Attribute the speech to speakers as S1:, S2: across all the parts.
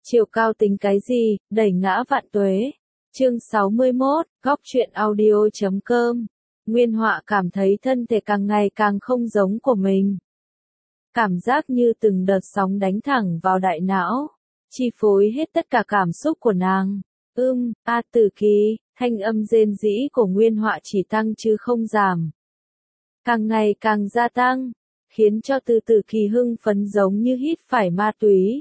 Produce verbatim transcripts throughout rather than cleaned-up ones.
S1: Chiều cao tính cái gì, đẩy ngã vạn tuế. Chương sáu mươi mốt, góc truyện audio chấm com. Nguyên Họa cảm thấy thân thể càng ngày càng không giống của mình. Cảm giác như từng đợt sóng đánh thẳng vào đại não, chi phối hết tất cả cảm xúc của nàng. Ưm, a Tử Kỳ, thanh âm rên rỉ của Nguyên Họa chỉ tăng chứ không giảm. Càng ngày càng gia tăng, khiến cho Từ Tử Kỳ hưng phấn giống như hít phải ma túy.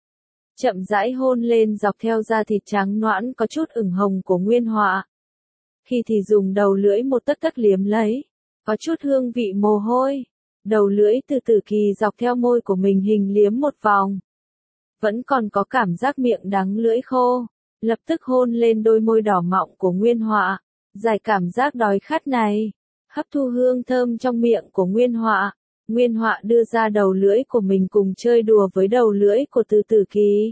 S1: Chậm rãi hôn lên dọc theo da thịt trắng nõn có chút ửng hồng của Nguyên Họa. Khi thì dùng đầu lưỡi một tấc tấc liếm lấy, có chút hương vị mồ hôi. Đầu lưỡi Từ Tử Kỳ dọc theo môi của mình hình liếm một vòng. Vẫn còn có cảm giác miệng đắng lưỡi khô, lập tức hôn lên đôi môi đỏ mọng của Nguyên Họa, giải cảm giác đói khát này, hấp thu hương thơm trong miệng của Nguyên Họa. Nguyên Họa đưa ra đầu lưỡi của mình cùng chơi đùa với đầu lưỡi của Từ Tử Kỳ.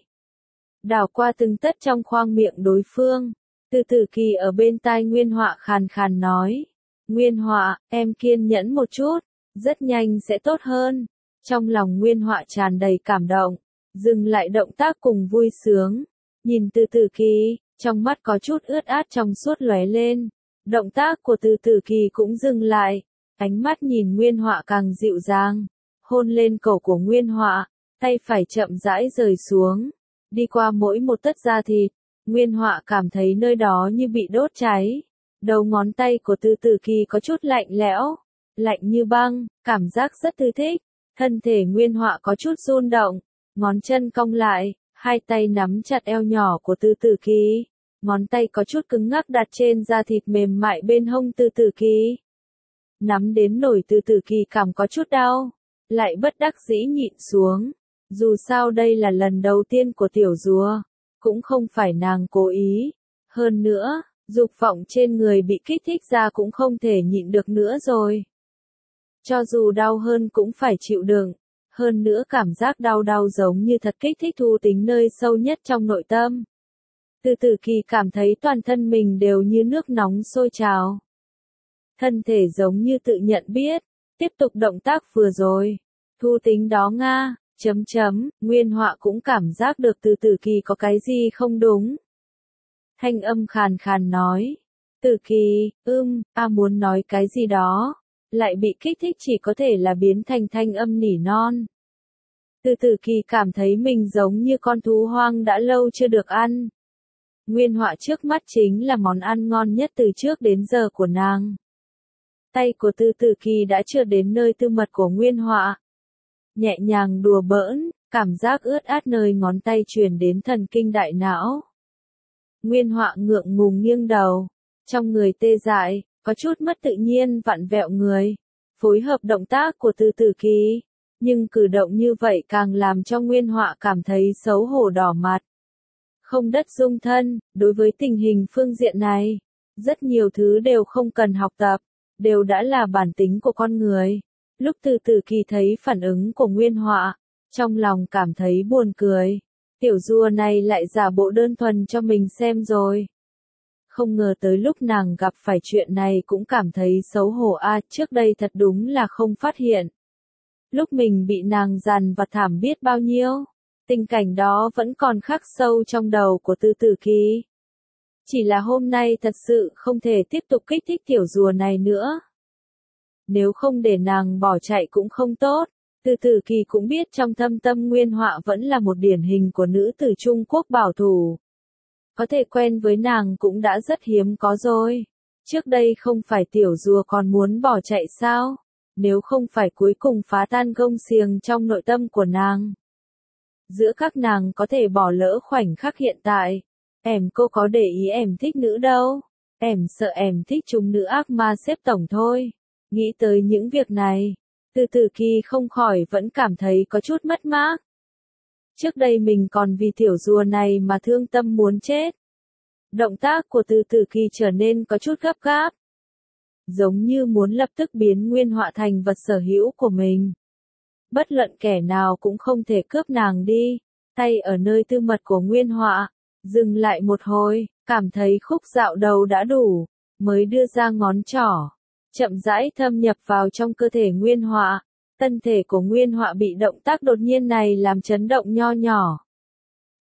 S1: Đảo qua từng tấc trong khoang miệng đối phương, Từ Tử Kỳ ở bên tai Nguyên Họa khàn khàn nói. Nguyên Họa, em kiên nhẫn một chút, rất nhanh sẽ tốt hơn. Trong lòng Nguyên Họa tràn đầy cảm động, dừng lại động tác cùng vui sướng. Nhìn Từ Tử Kỳ, trong mắt có chút ướt át trong suốt lóe lên. Động tác của Từ Tử Kỳ cũng dừng lại. Ánh mắt nhìn Nguyên Họa càng dịu dàng, hôn lên cổ của Nguyên Họa, tay phải chậm rãi rời xuống, đi qua mỗi một tấc da thịt. Nguyên Họa cảm thấy nơi đó như bị đốt cháy. Đầu ngón tay của Từ Tử Kỳ có chút lạnh lẽo, lạnh như băng, cảm giác rất thư thích. Thân thể Nguyên Họa có chút run động, ngón chân cong lại, hai tay nắm chặt eo nhỏ của Từ Tử Kỳ. Ngón tay có chút cứng ngắc đặt trên da thịt mềm mại bên hông Từ Tử Kỳ. Nắm đến nổi Từ Tử Kỳ cảm có chút đau, lại bất đắc dĩ nhịn xuống. Dù sao đây là lần đầu tiên của tiểu rùa, cũng không phải nàng cố ý. Hơn nữa, dục vọng trên người bị kích thích ra cũng không thể nhịn được nữa rồi. Cho dù đau hơn cũng phải chịu đựng. Hơn nữa cảm giác đau đau giống như thật kích thích thú tính nơi sâu nhất trong nội tâm. Từ Tử Kỳ cảm thấy toàn thân mình đều như nước nóng sôi trào. Thân thể giống như tự nhận biết, tiếp tục động tác vừa rồi. Thu tính đó nga, chấm chấm, Nguyên Họa cũng cảm giác được Từ Tử Kỳ có cái gì không đúng. Thanh âm khàn khàn nói. Tử Kỳ, ưm, a muốn nói cái gì đó, lại bị kích thích chỉ có thể là biến thành thanh âm nỉ non. Từ Tử Kỳ cảm thấy mình giống như con thú hoang đã lâu chưa được ăn. Nguyên Họa trước mắt chính là món ăn ngon nhất từ trước đến giờ của nàng. Tay của Từ Tử Kỳ đã trượt đến nơi tư mật của Nguyên Họa. Nhẹ nhàng đùa bỡn, cảm giác ướt át nơi ngón tay truyền đến thần kinh đại não. Nguyên Họa ngượng ngùng nghiêng đầu, trong người tê dại, có chút mất tự nhiên vặn vẹo người, phối hợp động tác của Từ Tử Kỳ. Nhưng cử động như vậy càng làm cho Nguyên Họa cảm thấy xấu hổ đỏ mặt. Không đất dung thân, đối với tình hình phương diện này, rất nhiều thứ đều không cần học tập, đều đã là bản tính của con người. Lúc Từ Tử Kỳ thấy phản ứng của Nguyên Họa, trong lòng cảm thấy buồn cười. Tiểu rùa này lại giả bộ đơn thuần cho mình xem rồi. Không ngờ tới lúc nàng gặp phải chuyện này cũng cảm thấy xấu hổ a, trước đây thật đúng là không phát hiện. Lúc mình bị nàng dằn vặt thảm biết bao nhiêu, tình cảnh đó vẫn còn khắc sâu trong đầu của Từ Tử Kỳ. Chỉ là hôm nay thật sự không thể tiếp tục kích thích tiểu rùa này nữa. Nếu không để nàng bỏ chạy cũng không tốt. Từ Tử Kỳ cũng biết trong thâm tâm Nguyên Họa vẫn là một điển hình của nữ tử Trung Quốc bảo thủ. Có thể quen với nàng cũng đã rất hiếm có rồi. Trước đây không phải tiểu rùa còn muốn bỏ chạy sao? Nếu không phải cuối cùng phá tan gông xiềng trong nội tâm của nàng. Giữa các nàng có thể bỏ lỡ khoảnh khắc hiện tại. Em cô có để ý em thích nữ đâu. Em sợ em thích chúng nữ ác ma xếp tổng thôi. Nghĩ tới những việc này, Từ Tử Kỳ không khỏi vẫn cảm thấy có chút mất mát. Trước đây mình còn vì tiểu rùa này mà thương tâm muốn chết. Động tác của Từ Tử Kỳ trở nên có chút gấp gáp. Giống như muốn lập tức biến Nguyên Họa thành vật sở hữu của mình. Bất luận kẻ nào cũng không thể cướp nàng đi. Tay ở nơi tư mật của Nguyên Họa, dừng lại một hồi, cảm thấy khúc dạo đầu đã đủ, mới đưa ra ngón trỏ. Chậm rãi thâm nhập vào trong cơ thể Nguyên Họa. Thân thể của Nguyên Họa bị động tác đột nhiên này làm chấn động nho nhỏ.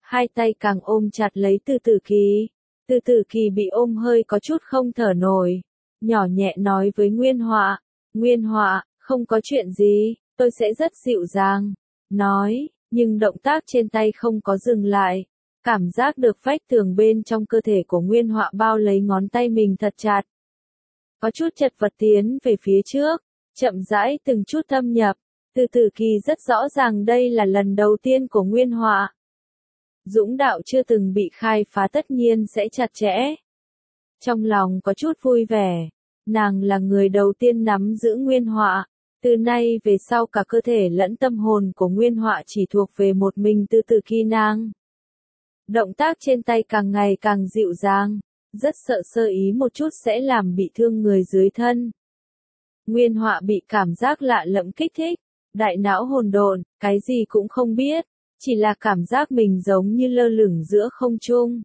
S1: hai tay càng ôm chặt lấy Từ Tử Kỳ. Từ Tử Kỳ bị ôm hơi có chút không thở nổi, nhỏ nhẹ nói với Nguyên Họa, Nguyên Họa, không có chuyện gì, tôi sẽ rất dịu dàng, nói, nhưng động tác trên tay không có dừng lại, cảm giác được vách tường bên trong cơ thể của Nguyên Họa bao lấy ngón tay mình thật chặt. Có chút chật vật tiến về phía trước, chậm rãi từng chút thâm nhập, Từ Tử Kỳ rất rõ ràng đây là lần đầu tiên của Nguyên Họa. Dũng đạo chưa từng bị khai phá tất nhiên sẽ chặt chẽ. Trong lòng có chút vui vẻ, nàng là người đầu tiên nắm giữ Nguyên Họa, từ nay về sau cả cơ thể lẫn tâm hồn của Nguyên Họa chỉ thuộc về một mình Từ Tử Kỳ nàng. Động tác trên tay càng ngày càng dịu dàng, rất sợ sơ ý một chút sẽ làm bị thương người dưới thân. Nguyên Họa bị cảm giác lạ lẫm kích thích, đại não hỗn độn, cái gì cũng không biết, chỉ là cảm giác mình giống như lơ lửng giữa không trung.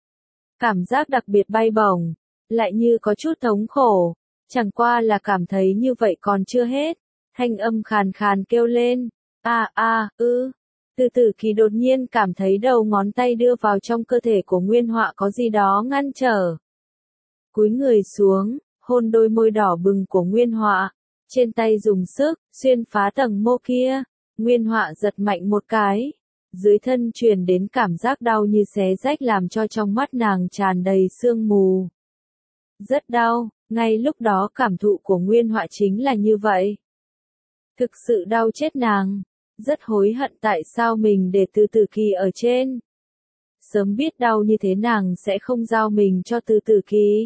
S1: Cảm giác đặc biệt bay bổng, lại như có chút thống khổ, chẳng qua là cảm thấy như vậy còn chưa hết, thanh âm khàn khàn kêu lên, a a, ư. Từ Tử Kỳ đột nhiên cảm thấy đầu ngón tay đưa vào trong cơ thể của Nguyên Họa có gì đó ngăn trở. Cúi người xuống, hôn đôi môi đỏ bừng của Nguyên Họa, trên tay dùng sức, xuyên phá tầng mô kia, Nguyên Họa giật mạnh một cái. Dưới thân truyền đến cảm giác đau như xé rách làm cho trong mắt nàng tràn đầy sương mù. Rất đau, ngay lúc đó cảm thụ của Nguyên Họa chính là như vậy. Thực sự đau chết nàng, rất hối hận tại sao mình để Từ Tử Kỳ ở trên. Sớm biết đau như thế nàng sẽ không giao mình cho Từ Tử Kỳ.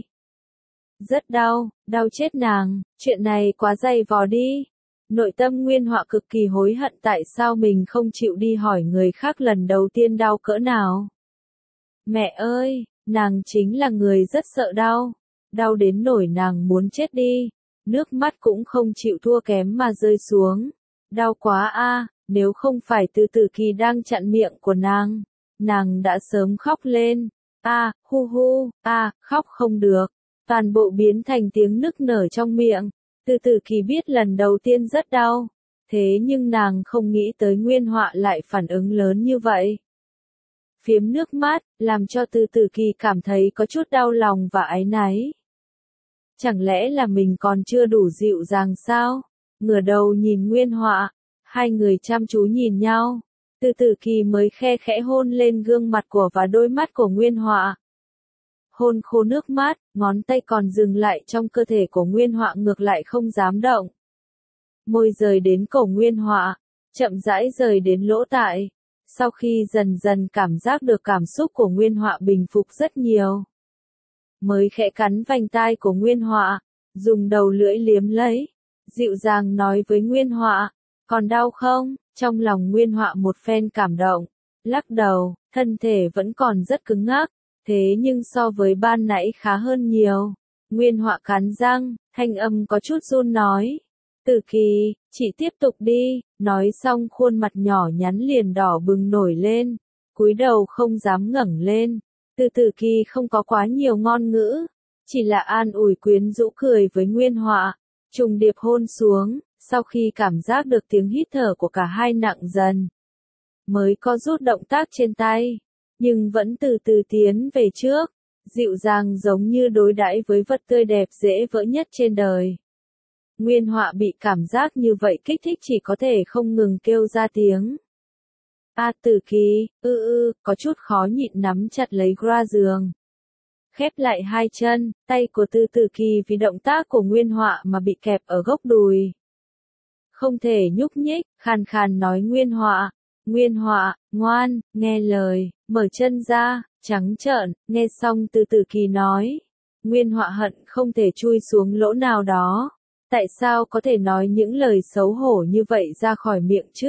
S1: Rất đau, đau chết nàng, chuyện này quá dày vò đi. Nội tâm Nguyên Họa cực kỳ hối hận tại sao mình không chịu đi hỏi người khác lần đầu tiên đau cỡ nào. Mẹ ơi, nàng chính là người rất sợ đau, đau đến nỗi nàng muốn chết đi, nước mắt cũng không chịu thua kém mà rơi xuống. Đau quá a, nếu không phải Từ Tử Kỳ đang chặn miệng của nàng, nàng đã sớm khóc lên. A, hu hu, a, khóc không được, toàn bộ biến thành tiếng nức nở trong miệng. Từ Tử Kỳ biết lần đầu tiên rất đau, thế nhưng nàng không nghĩ tới Nguyên Họa lại phản ứng lớn như vậy. Phiếm nước mắt, làm cho Từ Tử Kỳ cảm thấy có chút đau lòng và áy náy. Chẳng lẽ là mình còn chưa đủ dịu dàng sao? Ngửa đầu nhìn Nguyên Họa, hai người chăm chú nhìn nhau. Từ Tử Kỳ mới khe khẽ hôn lên gương mặt của và đôi mắt của Nguyên Họa. Hôn khô nước mắt, ngón tay còn dừng lại trong cơ thể của Nguyên Họa ngược lại không dám động. Môi rời đến cổ Nguyên Họa, chậm rãi rời đến lỗ tai. Sau khi dần dần cảm giác được cảm xúc của Nguyên Họa bình phục rất nhiều, mới khẽ cắn vành tai của Nguyên Họa, dùng đầu lưỡi liếm lấy, dịu dàng nói với Nguyên Họa, còn đau không? Trong lòng Nguyên Họa một phen cảm động, lắc đầu, thân thể vẫn còn rất cứng ngắc. Thế nhưng so với ban nãy khá hơn nhiều. Nguyên Họa cắn răng, thanh âm có chút run nói. Tử Kỳ, chị tiếp tục đi, nói xong khuôn mặt nhỏ nhắn liền đỏ bừng nổi lên, cúi đầu không dám ngẩng lên. Từ Tử Kỳ không có quá nhiều ngôn ngữ, chỉ là an ủi quyến rũ cười với Nguyên Họa, trùng điệp hôn xuống, sau khi cảm giác được tiếng hít thở của cả hai nặng dần, mới có rút động tác trên tay. Nhưng vẫn từ từ tiến về trước, dịu dàng giống như đối đãi với vật tươi đẹp dễ vỡ nhất trên đời. Nguyên Họa bị cảm giác như vậy kích thích chỉ có thể không ngừng kêu ra tiếng. A Tử Kỳ, ư ư, có chút khó nhịn nắm chặt lấy gra giường. Khép lại hai chân, tay của Từ Tử Kỳ vì động tác của Nguyên Họa mà bị kẹp ở gốc đùi. Không thể nhúc nhích, khàn khàn nói Nguyên Họa. Nguyên Họa, ngoan, nghe lời, mở chân ra, trắng trợn, nghe xong Từ Tử Kỳ nói. Nguyên Họa hận không thể chui xuống lỗ nào đó. Tại sao có thể nói những lời xấu hổ như vậy ra khỏi miệng chứ?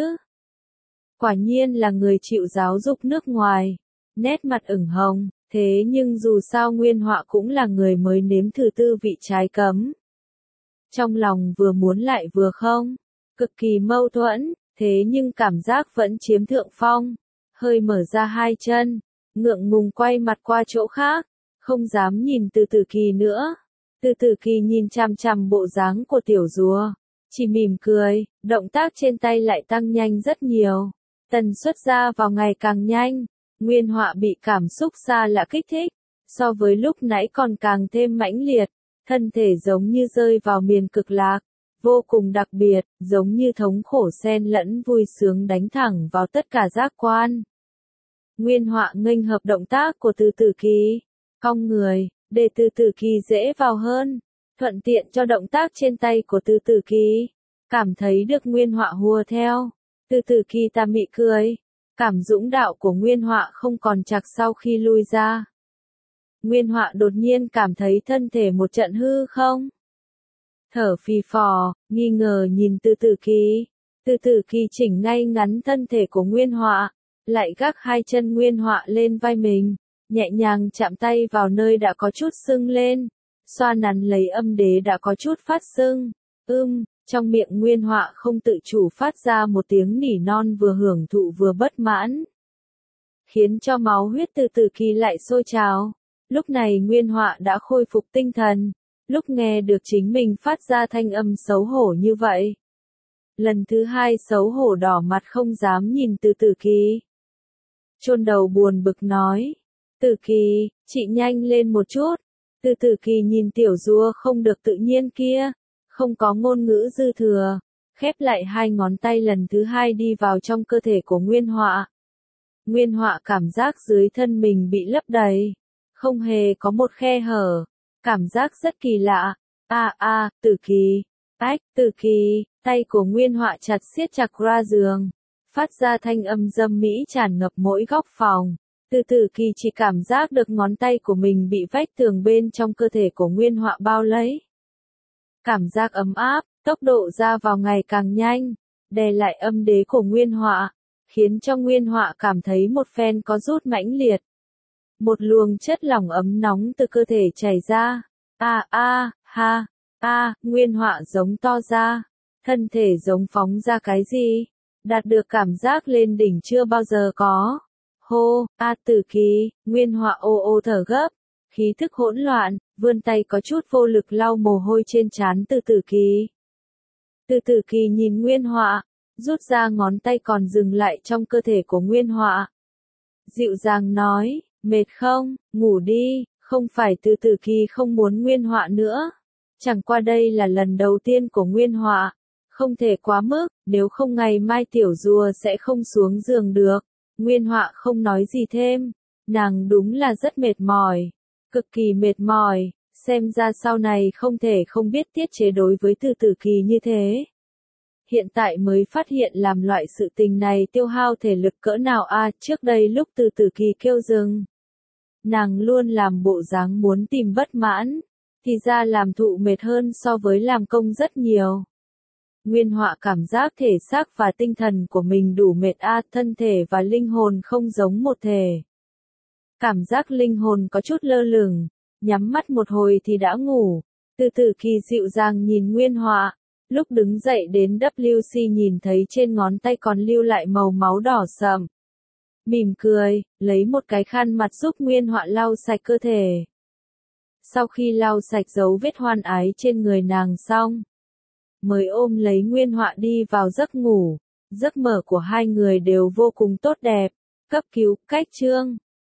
S1: Quả nhiên là người chịu giáo dục nước ngoài. Nét mặt ửng hồng, thế nhưng dù sao Nguyên Họa cũng là người mới nếm thử tư vị trái cấm. Trong lòng vừa muốn lại vừa không, cực kỳ mâu thuẫn. Thế nhưng cảm giác vẫn chiếm thượng phong, hơi mở ra hai chân, ngượng ngùng quay mặt qua chỗ khác, không dám nhìn Từ Tử Kỳ nữa. Từ Tử Kỳ nhìn chằm chằm bộ dáng của tiểu rùa, chỉ mỉm cười, động tác trên tay lại tăng nhanh rất nhiều, tần suất ra vào ngày càng nhanh, Nguyên Họa bị cảm xúc xa lạ kích thích, so với lúc nãy còn càng thêm mãnh liệt, thân thể giống như rơi vào miền cực lạc, vô cùng đặc biệt, giống như thống khổ xen lẫn vui sướng đánh thẳng vào tất cả giác quan. Nguyên Họa nghênh hợp động tác của Từ Tử Kỳ, cong người, để Từ Tử Kỳ dễ vào hơn, thuận tiện cho động tác trên tay của Từ Tử Kỳ. Cảm thấy được Nguyên Họa hùa theo, Từ Tử Kỳ ta mị cười, cảm dũng đạo của Nguyên Họa không còn chặt sau khi lui ra. Nguyên Họa đột nhiên cảm thấy thân thể một trận hư không. Thở phì phò, nghi ngờ nhìn Từ Tử Kỳ. Từ Tử Kỳ chỉnh ngay ngắn thân thể của Nguyên Họa, lại gác hai chân Nguyên Họa lên vai mình, nhẹ nhàng chạm tay vào nơi đã có chút sưng lên, xoa nắn lấy âm đế đã có chút phát sưng. Ưm, trong miệng Nguyên Họa không tự chủ phát ra một tiếng nỉ non vừa hưởng thụ vừa bất mãn, khiến cho máu huyết Từ Tử Kỳ lại sôi trào. Lúc này Nguyên Họa đã khôi phục tinh thần, lúc nghe được chính mình phát ra thanh âm xấu hổ như vậy. Lần thứ hai xấu hổ đỏ mặt không dám nhìn Từ Tử Kỳ. Chôn đầu buồn bực nói, Tử Kỳ, chị nhanh lên một chút. Từ Tử Kỳ nhìn tiểu rùa không được tự nhiên kia, không có ngôn ngữ dư thừa, khép lại hai ngón tay lần thứ hai đi vào trong cơ thể của Nguyên Họa. Nguyên Họa cảm giác dưới thân mình bị lấp đầy, không hề có một khe hở, cảm giác rất kỳ lạ. A a, Tử Kỳ, ách, Tử Kỳ, tay của Nguyên Họa chặt siết chặt ra giường, phát ra thanh âm dâm mỹ tràn ngập mỗi góc phòng. Từ Tử Kỳ chỉ cảm giác được ngón tay của mình bị vách tường bên trong cơ thể của Nguyên Họa bao lấy. Cảm giác ấm áp, tốc độ ra vào ngày càng nhanh, đè lại âm đế của Nguyên Họa, khiến cho Nguyên Họa cảm thấy một phen có rút mãnh liệt. Một luồng chất lỏng ấm nóng từ cơ thể chảy ra. A a, ha, a, Nguyên Họa giống to ra, thân thể giống phóng ra cái gì, đạt được cảm giác lên đỉnh chưa bao giờ có. Hô, a Tử Kỳ, Nguyên Họa ô ô thở gấp, khí thức hỗn loạn, vươn tay có chút vô lực lau mồ hôi trên trán Từ Tử Kỳ. Từ Tử Kỳ nhìn Nguyên Họa, rút ra ngón tay còn dừng lại trong cơ thể của Nguyên Họa. Dịu dàng nói, mệt không, ngủ đi, không phải Từ Tử Kỳ không muốn Nguyên Họa nữa. Chẳng qua đây là lần đầu tiên của Nguyên Họa, không thể quá mức, nếu không ngày mai tiểu rùa sẽ không xuống giường được. Nguyên Họa không nói gì thêm, nàng đúng là rất mệt mỏi, cực kỳ mệt mỏi, xem ra sau này không thể không biết tiết chế đối với Từ Tử Kỳ như thế. Hiện tại mới phát hiện làm loại sự tình này tiêu hao thể lực cỡ nào a à, trước đây lúc Từ Tử Kỳ kêu dừng, nàng luôn làm bộ dáng muốn tìm bất mãn, thì ra làm thụ mệt hơn so với làm công rất nhiều. Nguyên Họa cảm giác thể xác và tinh thần của mình đủ mệt a, à, thân thể và linh hồn không giống một thể. Cảm giác linh hồn có chút lơ lửng, nhắm mắt một hồi thì đã ngủ. Từ Tử Kỳ dịu dàng nhìn Nguyên Họa, lúc đứng dậy đến W C nhìn thấy trên ngón tay còn lưu lại màu máu đỏ sậm. Mỉm cười, lấy một cái khăn mặt giúp Nguyên Họa lau sạch cơ thể. Sau khi lau sạch dấu vết hoan ái trên người nàng xong, mới ôm lấy Nguyên Họa đi vào giấc ngủ. Giấc mở của hai người đều vô cùng tốt đẹp. Cấp cứu, cách chương.